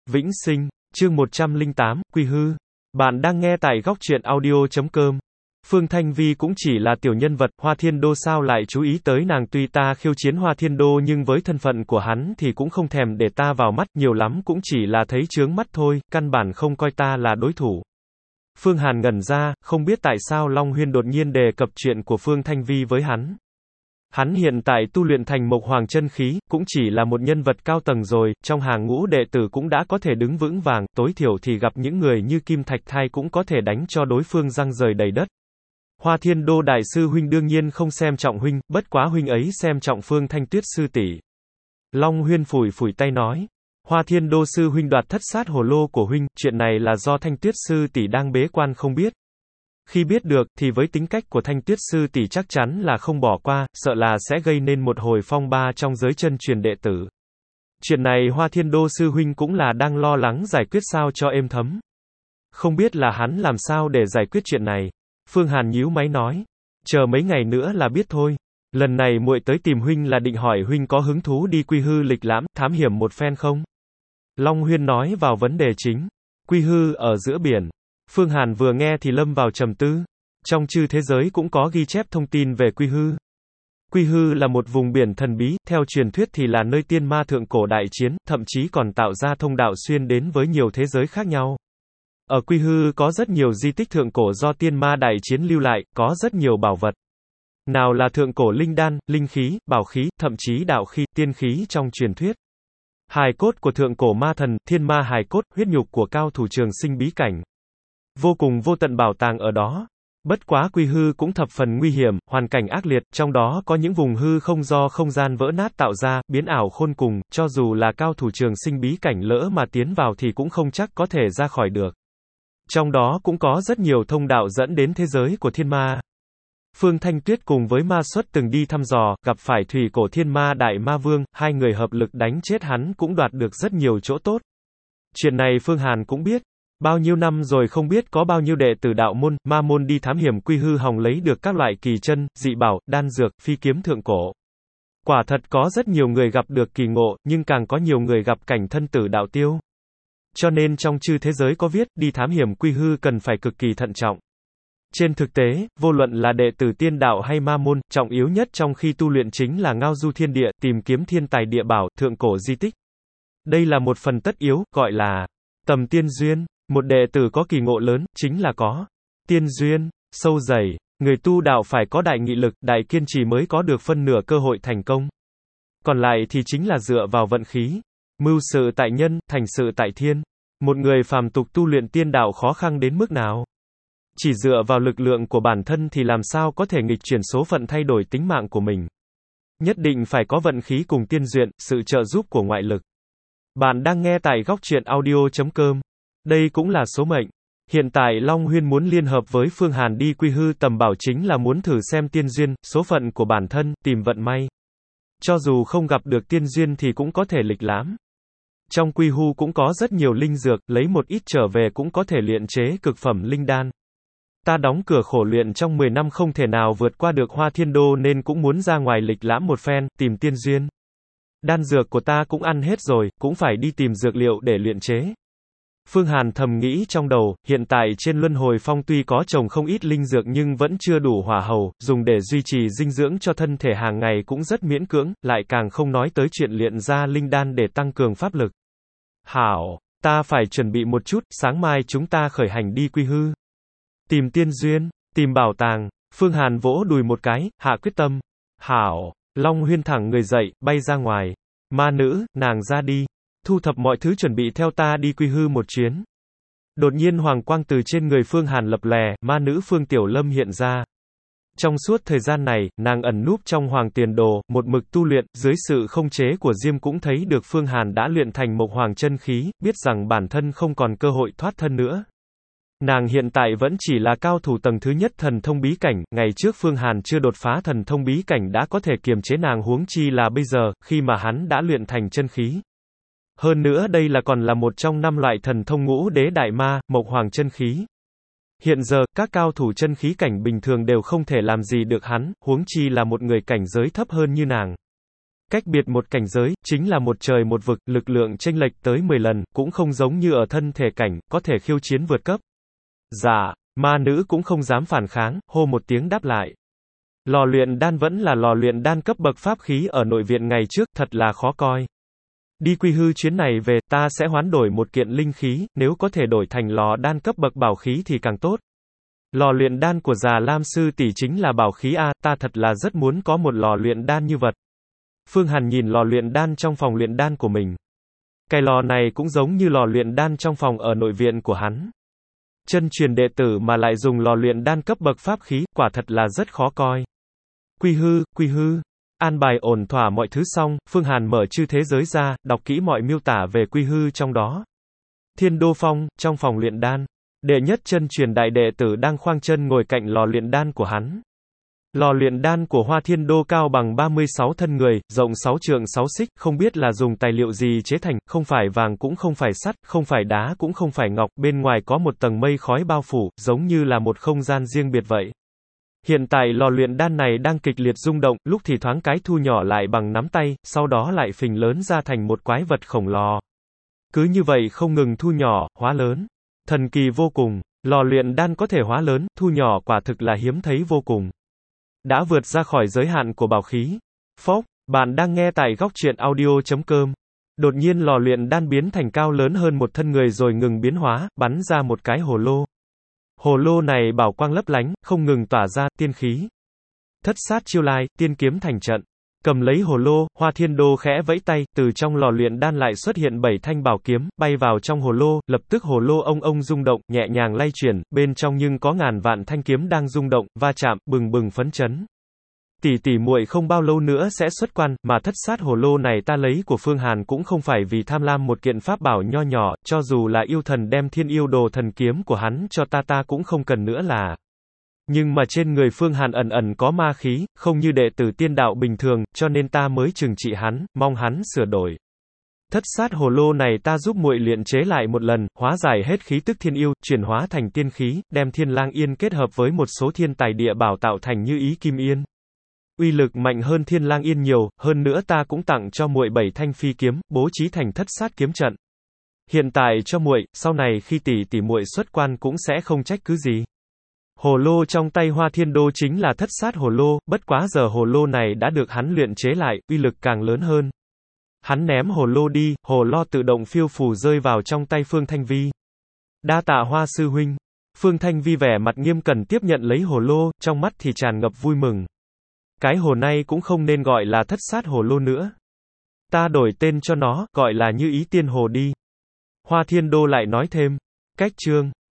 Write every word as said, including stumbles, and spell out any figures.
Vĩnh sinh, chương một trăm lẻ tám, Quy Hư. Bạn đang nghe tại góc truyện audio chấm com. Phương Thanh Vi cũng chỉ là tiểu nhân vật, Hoa Thiên Đô sao lại chú ý tới nàng, tuy ta khiêu chiến Hoa Thiên Đô nhưng với thân phận của hắn thì cũng không thèm để ta vào mắt, nhiều lắm cũng chỉ là thấy chướng mắt thôi, căn bản không coi ta là đối thủ. Phương Hàn ngẩn ra, không biết tại sao Long Huyên đột nhiên đề cập chuyện của Phương Thanh Vi với hắn. Hắn hiện tại tu luyện thành Mộc Hoàng chân khí, cũng chỉ là một nhân vật cao tầng rồi, trong hàng ngũ đệ tử cũng đã có thể đứng vững vàng, tối thiểu thì gặp những người như Kim Thạch Thai cũng có thể đánh cho đối phương răng rời đầy đất. Hoa Thiên Đô đại sư huynh đương nhiên không xem trọng huynh, bất quá huynh ấy xem trọng Phương Thanh Tuyết sư tỷ. Long Huyên phủi phủi tay nói, Hoa Thiên Đô sư huynh đoạt thất sát hồ lô của huynh, chuyện này là do Thanh Tuyết sư tỷ đang bế quan không biết. Khi biết được, thì với tính cách của Thanh Tuyết sư tỷ chắc chắn là không bỏ qua, sợ là sẽ gây nên một hồi phong ba trong giới chân truyền đệ tử. Chuyện này Hoa Thiên Đô sư huynh cũng là đang lo lắng giải quyết sao cho êm thấm. Không biết là hắn làm sao để giải quyết chuyện này. Phương Hàn nhíu máy nói, chờ mấy ngày nữa là biết thôi. Lần này muội tới tìm huynh là định hỏi huynh có hứng thú đi Quy Hư lịch lãm, thám hiểm một phen không? Long Huyên nói vào vấn đề chính. Quy Hư ở giữa biển. Phương Hàn vừa nghe thì lâm vào trầm tư. Trong chư thế giới cũng có ghi chép thông tin về Quy Hư. Quy Hư là một vùng biển thần bí, theo truyền thuyết thì là nơi tiên ma thượng cổ đại chiến, thậm chí còn tạo ra thông đạo xuyên đến với nhiều thế giới khác nhau. Ở Quy Hư có rất nhiều di tích thượng cổ do tiên ma đại chiến lưu lại, có rất nhiều bảo vật. Nào là thượng cổ linh đan, linh khí, bảo khí, thậm chí đạo khí, tiên khí trong truyền thuyết. Hài cốt của thượng cổ ma thần, thiên ma hài cốt, huyết nhục của cao thủ trường sinh bí cảnh. Vô cùng vô tận bảo tàng ở đó. Bất quá Quy Hư cũng thập phần nguy hiểm, hoàn cảnh ác liệt, trong đó có những vùng hư không do không gian vỡ nát tạo ra, biến ảo khôn cùng, cho dù là cao thủ trường sinh bí cảnh lỡ mà tiến vào thì cũng không chắc có thể ra khỏi được. Trong đó cũng có rất nhiều thông đạo dẫn đến thế giới của thiên ma. Phương Thanh Tuyết cùng với Ma Xuất từng đi thăm dò, gặp phải thủy cổ thiên ma đại ma vương, hai người hợp lực đánh chết hắn cũng đoạt được rất nhiều chỗ tốt. Chuyện này Phương Hàn cũng biết. Bao nhiêu năm rồi không biết có bao nhiêu đệ tử đạo môn, ma môn đi thám hiểm Quy Hư hòng lấy được các loại kỳ chân, dị bảo, đan dược, phi kiếm thượng cổ. Quả thật có rất nhiều người gặp được kỳ ngộ, nhưng càng có nhiều người gặp cảnh thân tử đạo tiêu. Cho nên trong chư thế giới có viết, đi thám hiểm Quy Hư cần phải cực kỳ thận trọng. Trên thực tế, vô luận là đệ tử tiên đạo hay ma môn, trọng yếu nhất trong khi tu luyện chính là ngao du thiên địa, tìm kiếm thiên tài địa bảo, thượng cổ di tích. Đây là một phần tất yếu, gọi là tầm tiên duyên. Một đệ tử có kỳ ngộ lớn, chính là có tiên duyên, sâu dày. Người tu đạo phải có đại nghị lực, đại kiên trì mới có được phân nửa cơ hội thành công. Còn lại thì chính là dựa vào vận khí. Mưu sự tại nhân, thành sự tại thiên. Một người phàm tục tu luyện tiên đạo khó khăn đến mức nào? Chỉ dựa vào lực lượng của bản thân thì làm sao có thể nghịch chuyển số phận thay đổi tính mạng của mình? Nhất định phải có vận khí cùng tiên duyên, sự trợ giúp của ngoại lực. Bạn đang nghe tại góc truyện audio chấm com. Đây cũng là số mệnh. Hiện tại Long Huyên muốn liên hợp với Phương Hàn đi Quy Hư tầm bảo chính là muốn thử xem tiên duyên, số phận của bản thân, tìm vận may. Cho dù không gặp được tiên duyên thì cũng có thể lịch lãm. Trong Quy Hư cũng có rất nhiều linh dược, lấy một ít trở về cũng có thể luyện chế cực phẩm linh đan. Ta đóng cửa khổ luyện trong mười năm không thể nào vượt qua được Hoa Thiên Đô nên cũng muốn ra ngoài lịch lãm một phen, tìm tiên duyên. Đan dược của ta cũng ăn hết rồi, cũng phải đi tìm dược liệu để luyện chế. Phương Hàn thầm nghĩ trong đầu, hiện tại trên Luân Hồi Phong tuy có trồng không ít linh dược nhưng vẫn chưa đủ hỏa hầu, dùng để duy trì dinh dưỡng cho thân thể hàng ngày cũng rất miễn cưỡng, lại càng không nói tới chuyện luyện ra linh đan để tăng cường pháp lực. Hảo, ta phải chuẩn bị một chút, sáng mai chúng ta khởi hành đi Quy Hư. Tìm tiên duyên, tìm bảo tàng. Phương Hàn vỗ đùi một cái, hạ quyết tâm. Hảo, Long Huyên thẳng người dậy, bay ra ngoài. Ma nữ, nàng ra đi. Thu thập mọi thứ chuẩn bị theo ta đi Quy Hư một chuyến. Đột nhiên hoàng quang từ trên người Phương Hàn lập lè, ma nữ Phương Tiểu Lâm hiện ra. Trong suốt thời gian này, nàng ẩn núp trong hoàng tiền đồ, một mực tu luyện, dưới sự không chế của Diêm cũng thấy được Phương Hàn đã luyện thành Mộc Hoàng chân khí, biết rằng bản thân không còn cơ hội thoát thân nữa. Nàng hiện tại vẫn chỉ là cao thủ tầng thứ nhất thần thông bí cảnh, ngày trước Phương Hàn chưa đột phá thần thông bí cảnh đã có thể kiềm chế nàng, huống chi là bây giờ, khi mà hắn đã luyện thành chân khí. Hơn nữa đây là còn là một trong năm loại thần thông ngũ đế đại ma, Mộc Hoàng chân khí. Hiện giờ, các cao thủ chân khí cảnh bình thường đều không thể làm gì được hắn, huống chi là một người cảnh giới thấp hơn như nàng. Cách biệt một cảnh giới, chính là một trời một vực, lực lượng chênh lệch tới mười lần, cũng không giống như ở thân thể cảnh, có thể khiêu chiến vượt cấp. Dạ, ma nữ cũng không dám phản kháng, hô một tiếng đáp lại. Lò luyện đan vẫn là lò luyện đan cấp bậc pháp khí ở nội viện ngày trước, thật là khó coi. Đi quy hư chuyến này về, ta sẽ hoán đổi một kiện linh khí, nếu có thể đổi thành lò đan cấp bậc bảo khí thì càng tốt. Lò luyện đan của Già Lam sư tỷ chính là bảo khí a, ta thật là rất muốn có một lò luyện đan như vật. Phương Hàn nhìn lò luyện đan trong phòng luyện đan của mình. Cái lò này cũng giống như lò luyện đan trong phòng ở nội viện của hắn. Chân truyền đệ tử mà lại dùng lò luyện đan cấp bậc pháp khí, quả thật là rất khó coi. Quy hư, quy hư. An bài ổn thỏa mọi thứ xong, Phương Hàn mở chư thế giới ra, đọc kỹ mọi miêu tả về quy hư trong đó. Thiên Đô Phong, trong phòng luyện đan. Đệ nhất chân truyền đại đệ tử đang khoang chân ngồi cạnh lò luyện đan của hắn. Lò luyện đan của Hoa Thiên Đô cao bằng ba mươi sáu thân người, rộng sáu trượng sáu xích, không biết là dùng tài liệu gì chế thành, không phải vàng cũng không phải sắt, không phải đá cũng không phải ngọc, bên ngoài có một tầng mây khói bao phủ, giống như là một không gian riêng biệt vậy. Hiện tại lò luyện đan này đang kịch liệt rung động, lúc thì thoáng cái thu nhỏ lại bằng nắm tay, sau đó lại phình lớn ra thành một quái vật khổng lồ. Cứ như vậy không ngừng thu nhỏ, hóa lớn. Thần kỳ vô cùng, lò luyện đan có thể hóa lớn, thu nhỏ quả thực là hiếm thấy vô cùng. Đã vượt ra khỏi giới hạn của bảo khí. Phốc, bạn đang nghe tại góc truyện audio chấm com. Đột nhiên lò luyện đan biến thành cao lớn hơn một thân người rồi ngừng biến hóa, bắn ra một cái hồ lô. Hồ lô này bảo quang lấp lánh, không ngừng tỏa ra tiên khí. Thất sát chiêu lai, tiên kiếm thành trận. Cầm lấy hồ lô, Hoa Thiên Đô khẽ vẫy tay, từ trong lò luyện đan lại xuất hiện bảy thanh bảo kiếm, bay vào trong hồ lô, lập tức hồ lô ông ông rung động, nhẹ nhàng lay chuyển, bên trong nhưng có ngàn vạn thanh kiếm đang rung động, va chạm, bừng bừng phấn chấn. Tỷ tỷ muội không bao lâu nữa sẽ xuất quan, mà thất sát hồ lô này ta lấy của Phương Hàn cũng không phải vì tham lam một kiện pháp bảo nho nhỏ, cho dù là yêu thần đem thiên yêu đồ thần kiếm của hắn cho ta ta cũng không cần nữa là. Nhưng mà trên người Phương Hàn ẩn ẩn có ma khí, không như đệ tử tiên đạo bình thường, cho nên ta mới trừng trị hắn, mong hắn sửa đổi. Thất sát hồ lô này ta giúp muội luyện chế lại một lần, hóa giải hết khí tức thiên yêu, chuyển hóa thành tiên khí, đem thiên lang yên kết hợp với một số thiên tài địa bảo tạo thành như ý kim yên. Uy lực mạnh hơn thiên lang yên nhiều, hơn nữa ta cũng tặng cho muội bảy thanh phi kiếm, bố trí thành thất sát kiếm trận. Hiện tại cho muội, sau này khi tỷ tỷ muội xuất quan cũng sẽ không trách cứ gì. Hồ lô trong tay Hoa Thiên Đô chính là thất sát hồ lô, bất quá giờ hồ lô này đã được hắn luyện chế lại, uy lực càng lớn hơn. Hắn ném hồ lô đi, hồ lô tự động phiêu phù rơi vào trong tay Phương Thanh Vi. Đa tạ Hoa sư huynh. Phương Thanh Vi vẻ mặt nghiêm cẩn tiếp nhận lấy hồ lô, trong mắt thì tràn ngập vui mừng. Cái hồ này cũng không nên gọi là thất sát hồ lô nữa. Ta đổi tên cho nó, gọi là Như Ý Tiên Hồ đi. Hoa Thiên Đô lại nói thêm. Cách chương.